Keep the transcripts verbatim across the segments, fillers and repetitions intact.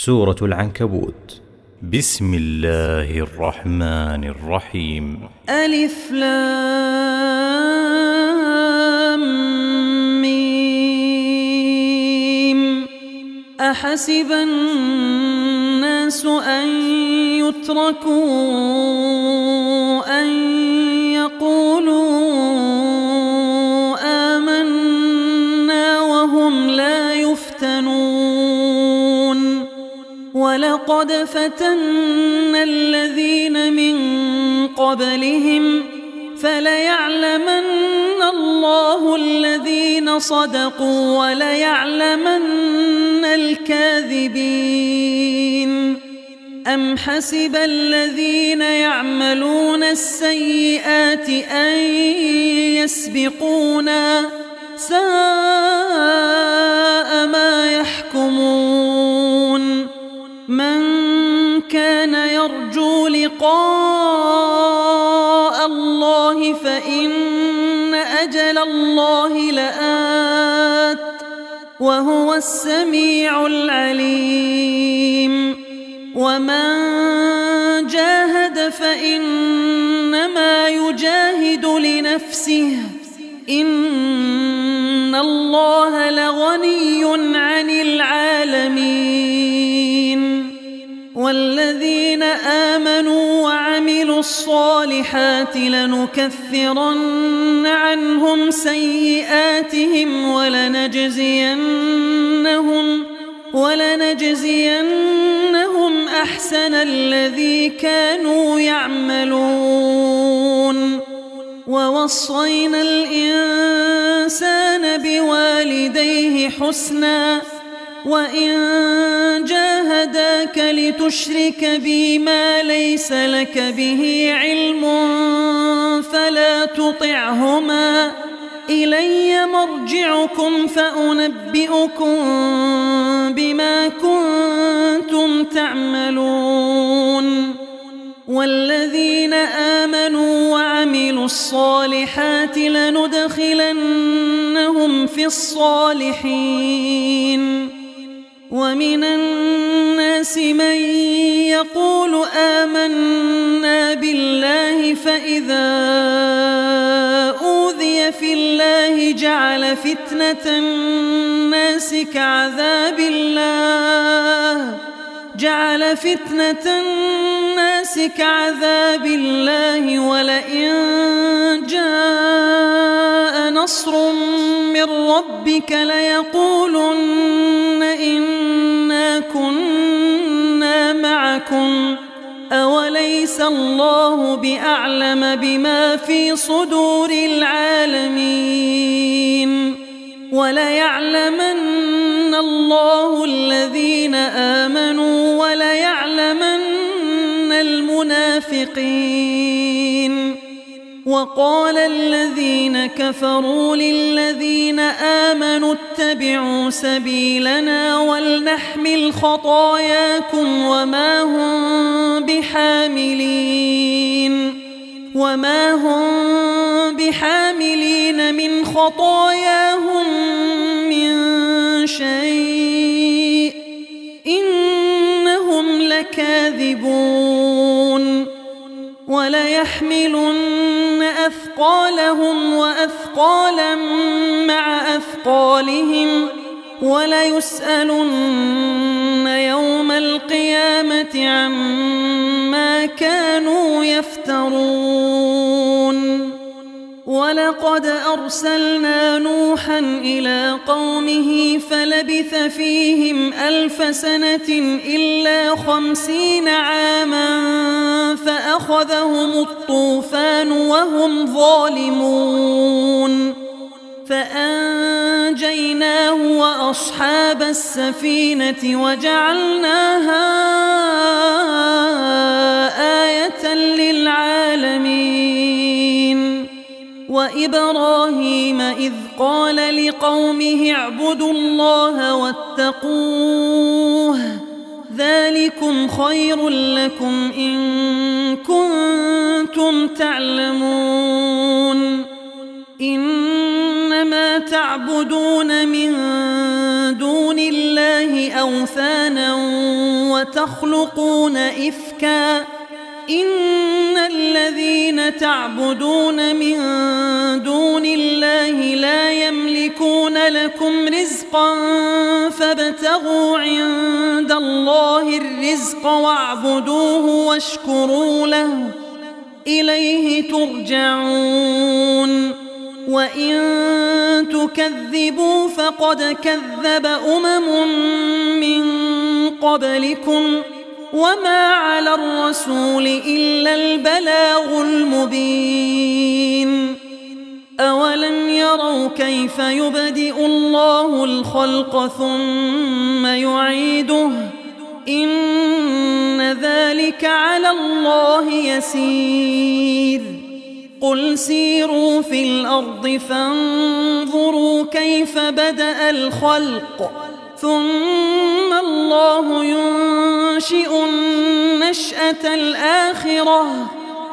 سورة العنكبوت. بسم الله الرحمن الرحيم. ألف لام ميم. أحسب الناس أن يتركوا أن يقولوا آمنا وهم لا يفتنون. ولقد فتنا الذين من قبلهم فليعلمن الله الذين صدقوا وليعلمن الكاذبين. أم حسب الذين يعملون السيئات أن يسبقونا ساء ما يحكمون. من كان يرجو لقاء الله فإن أجل الله لآت وهو السميع العليم. ومن جاهد فإنما يجاهد لنفسه إن الله لغني عن العالمين. والذين آمنوا وعملوا الصالحات لنكفرن عنهم سيئاتهم ولنجزينهم ولنجزينهم أحسن الذي كانوا يعملون. ووصينا الإنسان بوالديه حسنا وإن جاهداك لتشرك بي ما ليس لك به علم فلا تطعهما إلي مرجعكم فأنبئكم بما كنتم تعملون. والذين آمنوا وعملوا الصالحات لندخلنهم في الصالحين. ومن الناس من يقول آمنا بالله فإذا أوذي في الله جعل فتنة الناس كعذاب الله جعل فتنة الناس كعذاب الله ولئن جاء نصر من ربك ليقولن إنا كنا معكم أوليس الله بأعلم بما في صدور العالمين. وليعلمن الله الذين آمنوا وليعلمن المنافقين. وقال الذين كفروا للذين آمنوا اتبعوا سبيلنا ولنحمل خطاياكم وما هم بحاملين وما هم بحاملين من خطاياهم من شيء إنهم لكاذبون. وليحملن أثقالهم وأثقالا مع أثقالهم وليسألن يوم القيامة عما كانوا يفترون. ولقد أرسلنا نوحا إلى قومه فلبث فيهم ألف سنة إلا خمسين عاما فأخذهم الطوفان وهم ظالمون فأنجيناه وأصحاب السفينة وجعلناها آية للعالمين. وإبراهيم إذ قال لقومه اعبدوا الله واتقوه ذلكم خير لكم إن كنتم تعلمون. إنما تعبدون من دون الله أوثانا وتخلقون إفكا إن الذين تعبدون من دون الله لا يملكون لكم رزقا فابتغوا عند الله الرزق واعبدوه واشكروا له إليه ترجعون وإن تكذبوا فقد كذب أمم من قبلكم وما على الرسول إلا البلاغ المبين أولم يروا كيف يبدئ الله الخلق ثم يعيده إن ذلك على الله يسير قل سيروا في الأرض فانظروا كيف بدأ الخلق ثم الله ينشئ النشأة الآخرة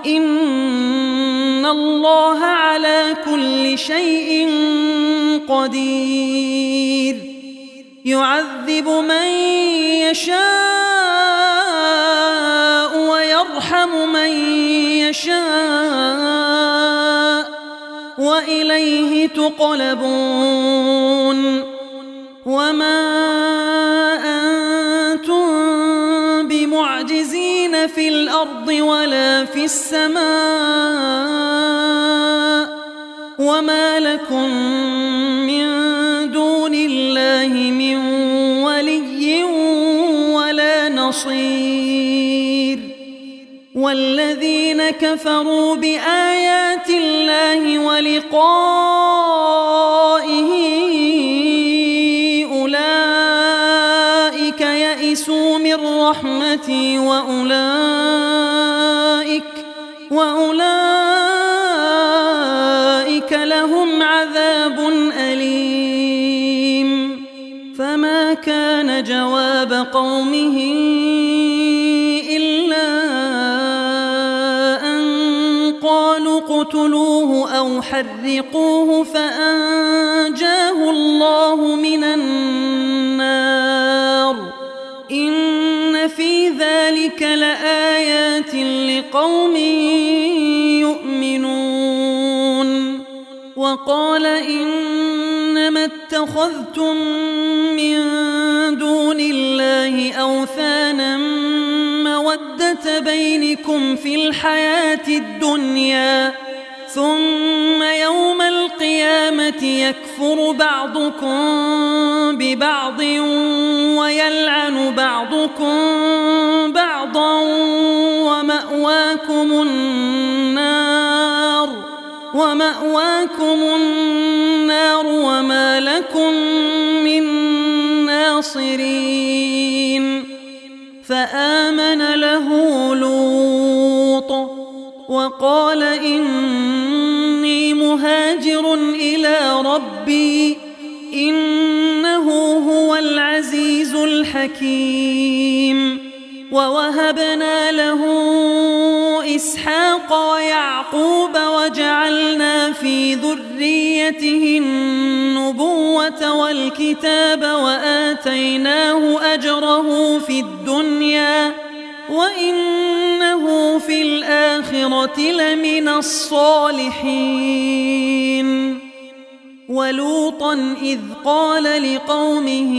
إن الله على كل شيء قدير يعذب من يشاء ويرحم من يشاء وإليه تقلبون وما أنتم بمعجزين في الأرض ولا في السماء وما لكم من دون الله من ولي ولا نصير والذين كفروا بآيات الله ولقائه أولئك يئسوا من رحمتي وأولئك وأولئك لهم عذاب أليم فما كان جواب قومه إلا أن قالوا اقتلوه أو حرقوه فأنجاه الله من النار إن في ذلك لآيات لقوم يؤمنون وقال إنما اتخذتم من دون الله أوثانا مودة بينكم في الحياة الدنيا ثم يوم القيامة يكفر بعضكم ببعض ويلعن بعضكم بعضا ومأواكم النار ومأواكم النار وما لكم من ناصرين فآمن له لوط وقال إني مهاجر إلى ربي إنه هو العزيز الحكيم ووهبنا له إسحاق ويعقوب وجعلنا في ذريته النبوة والكتاب وآتيناه أجره في الدنيا وإنه في الآخرة لمن الصالحين ولوطا إذ قال لقومه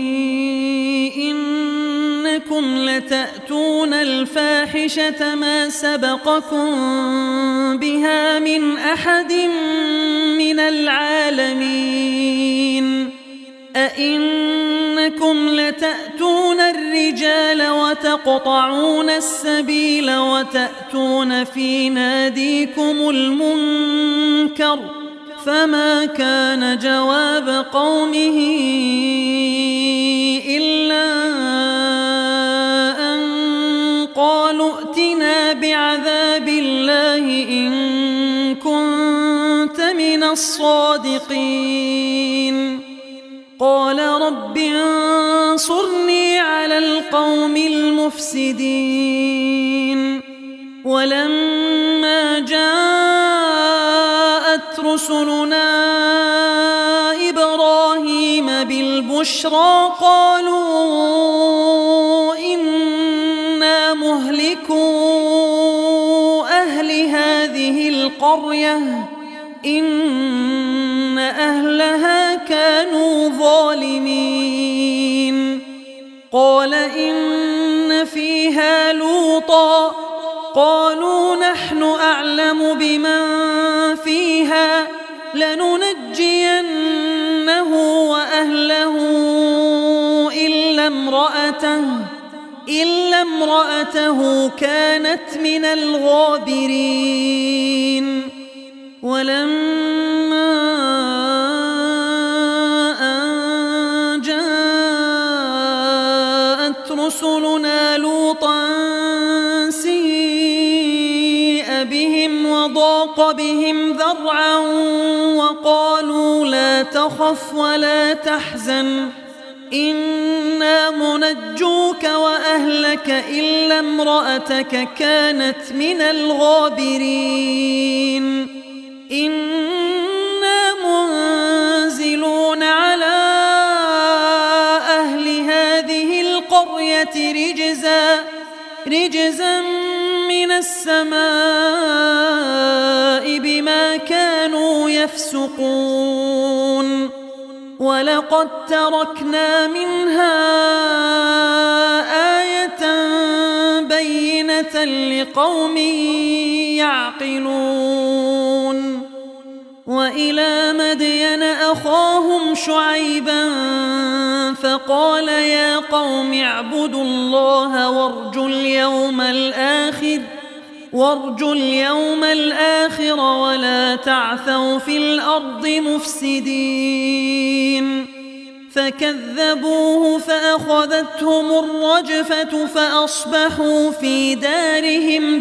إنكم لتأتون الفاحشة ما سبقكم بها من أحد من العالمين أئنكم لتأتون الرجال وتقطعون السبيل وتأتون في ناديكم المنكر فما كان جواب قومه إلا أن قالوا ائتنا بعذاب الله إن كنت من الصادقين قال رب انصرني على القوم المفسدين ولما جاءت رسلنا إبراهيم بالبشرى قالوا إن مهلكو أهل هذه القرية إن أهلها كانوا ظالمين قال إن فيها لوطا قالوا نحن أعلم بمن فيها لننجينه وأهله إلا امرأته إلا امرأته كانت من الغابرين ولما أن جاءت رسلنا لوطا سيء بهم وضاق بهم ذرعا وقالوا لا تخف ولا تحزن إنا منجوك وأهلك إلا امرأتك كانت من الغابرين إنا منزلون على أهل هذه القرية رجزا رجزا من السماء بما كانوا يفسقون ولقد تركنا منها آية بينة لقوم يعقلون وإلى مدين أخاهم شعيبا فقال يا قوم اعبدوا الله وارجوا اليوم الآخر وارجوا اليوم الآخر ولا تعثوا في الأرض مفسدين فكذبوه فأخذتهم الرجفة فأصبحوا في دارهم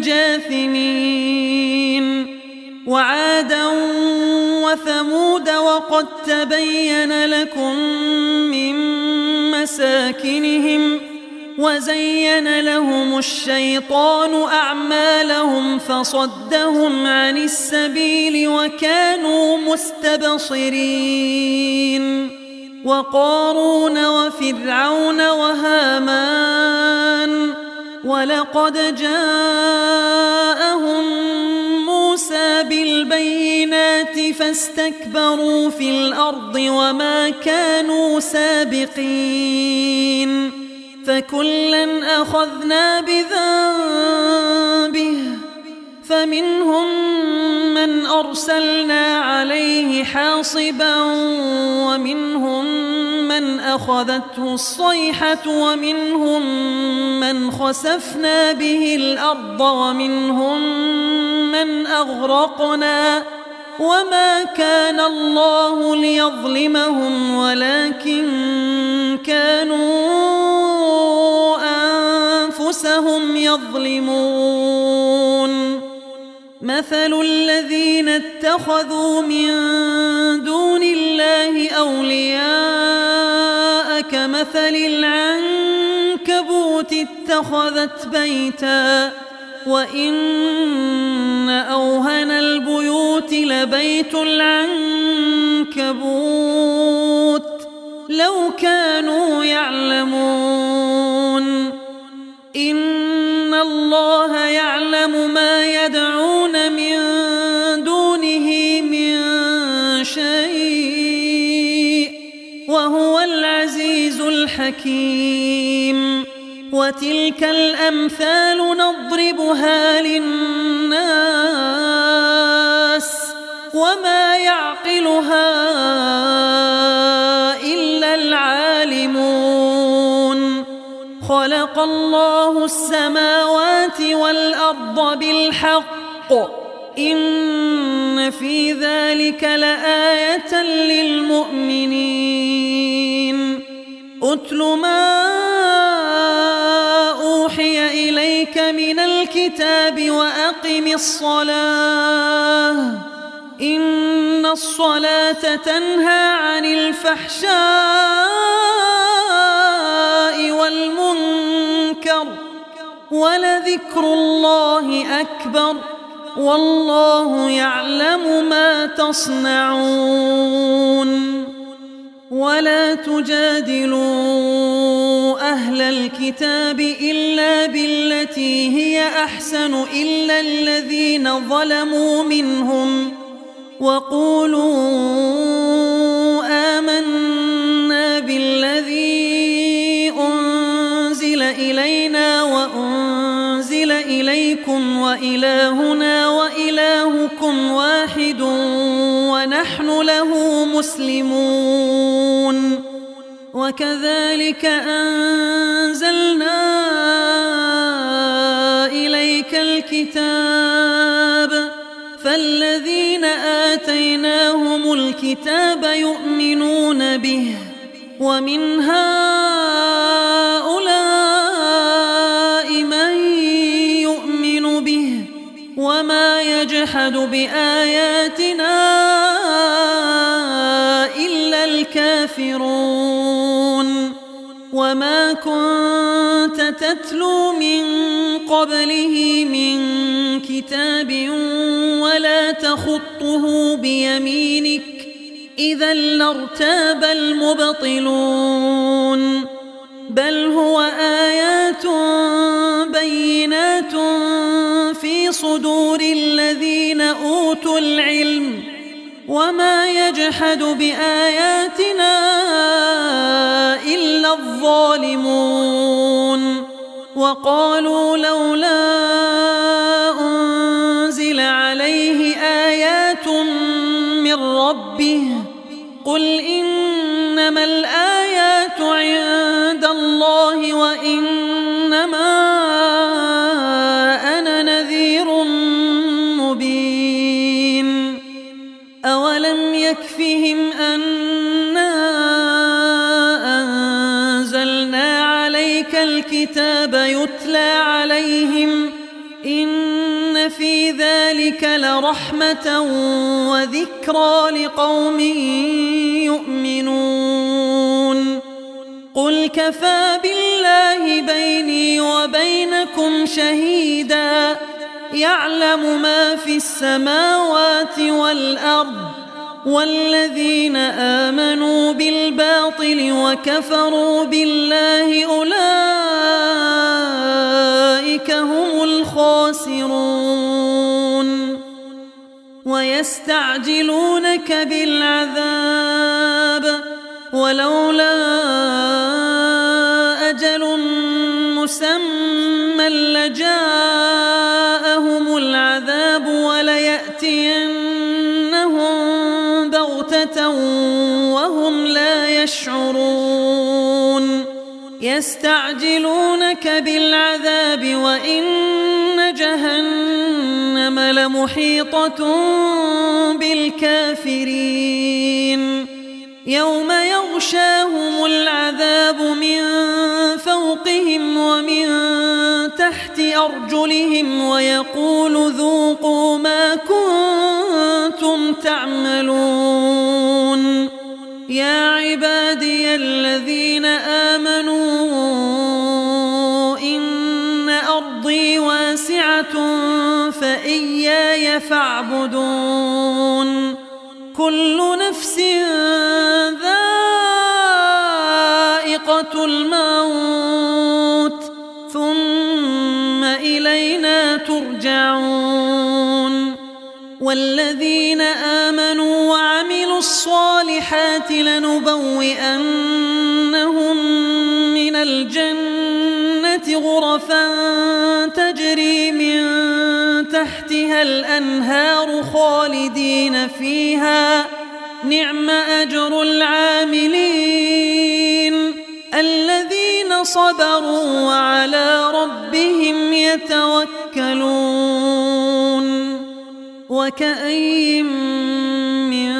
جاثمين وعادا وثمود وقد تبين لكم من مساكنهم وزين لهم الشيطان أعمالهم فصدهم عن السبيل وكانوا مستبصرين وقارون وفرعون وهامان ولقد جاءهم موسى بالبينات فاستكبروا في الأرض وما كانوا سابقين فكلا أخذنا بذنبه فمنهم من أرسلنا عليه حاصبا ومنهم من أخذته الصيحة ومنهم من خسفنا به الأرض ومنهم من أغرقنا وما كان الله ليظلمهم ولكن كانوا أنفسهم يظلمون مثل الذين اتخذوا من دون الله أولياء كمثل العنكبوت اتخذت بيتا وإن أوهن البيوت لبيت العنكبوت لو كانوا يعلمون إن الله يعلم ما يدعون من دونه من شيء وهو العزيز الحكيم وتلك الأمثال نضربها للناس وما يعقلها إلا العالمون خلق الله السماوات والأرض بالحق إن في ذلك لآية للمؤمنين أتل ما أوحي إليك من الكتاب وأقم الصلاة إن الصلاة تنهى عن الفحشاء والمنكر ولذكر الله أكبر والله يعلم ما تصنعون ولا تجادلوا أهل الكتاب إلا بالتي هي أحسن إلا الذين ظلموا منهم وقولوا آمنا بالذي أنزل إلينا وأنزل إليكم وإلهنا وإلهكم واحد ونحن له مسلمون وكذلك أنزلنا إليك الكتاب فالذين آتيناهم الكتاب يؤمنون به ومن هؤلاء من يؤمن به وما يجحد بآياتنا إلا الكافرون وما كنت تتلو من قبله من كتاب ولا تخطه بيمينك إذا لارتاب المبطلون بل هو آيات بينات في صدور الذين أوتوا العلم وما يجحد بآياتنا إلا الظالمون وقالوا لولا أنزل عليه آيات من ربه قل إنما الآيات عند الله وإنما أنا نذير مبين أولم يكفهم أنا أنزلنا عليك الكتاب يتلى عليهم إن في ذلك لرحمة وذكرى لقوم يؤمنون قل كفى بالله بيني وبينكم شهيدا يعلم ما في السماوات والأرض والذين آمنوا بالباطل وكفروا بالله أولئك هم الخاسرون ويستعجلونك بالعذاب ولولا أجل مسمى لجاءهم العذاب وليأتينهم بغتة وهم لا يشعرون يستعجلونك بالعذاب وإن جهنم لمحيطة بالكافرين يوم يغشاهم العذاب من فوقهم ومن تحت أرجلهم ويقول ذوقوا ما كنتم تعملون يا عبادي الذين آمنوا إن أرضي واسعة فإياي فاعبدون كل نفس ذائقة الموت ثم إلينا ترجعون والذين آمنوا وعملوا الصالحات لنبوئنهم من الجنة غرفا تجري من تحتها الأنهار خالدين فيها نعم أجر العاملين الذين صبروا وعلى ربهم يتوكلون وكأين من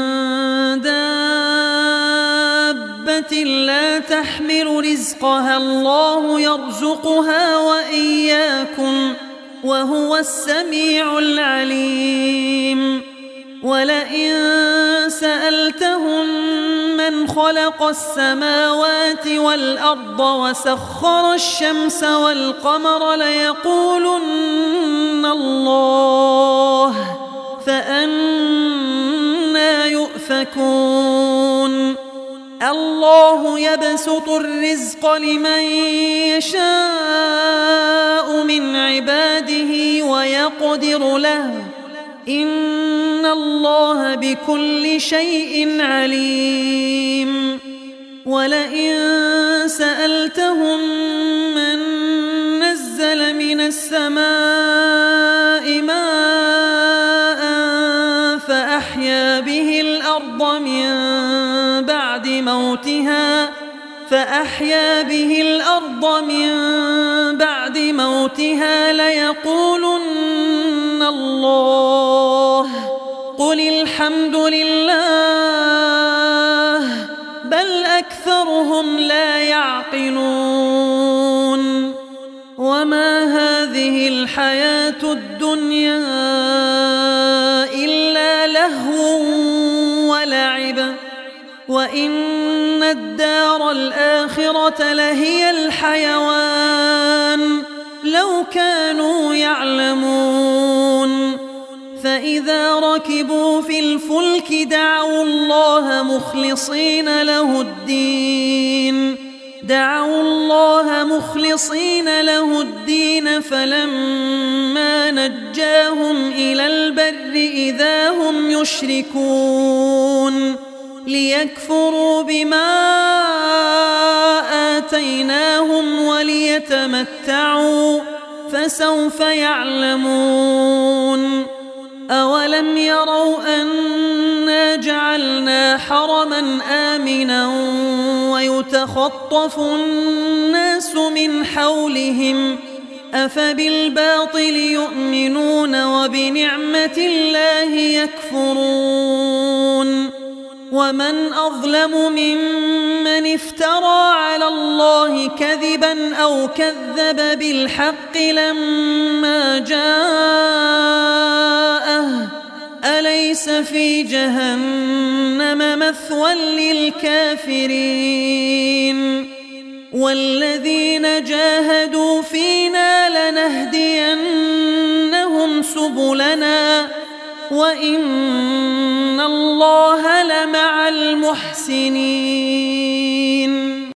دابة لا تحمل رزقها الله يرزقها وإياكم وهو السميع العليم ولئن سألتهم من خلق السماوات والأرض وسخر الشمس والقمر ليقولن الله فأنى يؤفكون الله يبسط الرزق لمن يشاء من عباده ويقدر له إن الله بكل شيء عليم ولئن سألتهم من نزل من السماء ماء فأحيا به الأرض من بعد موتها فأحيا به الأرض من بعد موتها ليقولن الله قل الحمد لله بل أكثرهم لا يعقلون وما هذه الحياة الدنيا إلا لهو ولعب وإن الدار الآخرة لهي الحيوان لو كانوا يعلمون فإذا ركبوا في الفلك دعوا الله مخلصين له الدين دعوا الله مخلصين له الدين فلما نجاهم إلى البر إذا هم يشركون ليكفروا بما آتيناهم وليتمتعوا فسوف يعلمون أولم يروا أنا جعلنا حرما آمنا ويتخطف الناس من حولهم أفبالباطل يؤمنون وبنعمة الله يكفرون ومن أظلم ممن افترى على الله كذبا أو كذب بالحق لما جاءه أليس في جهنم مثوى للكافرين والذين جاهدوا فينا لنهدينهم سبلنا وإن الله لمع المحسنين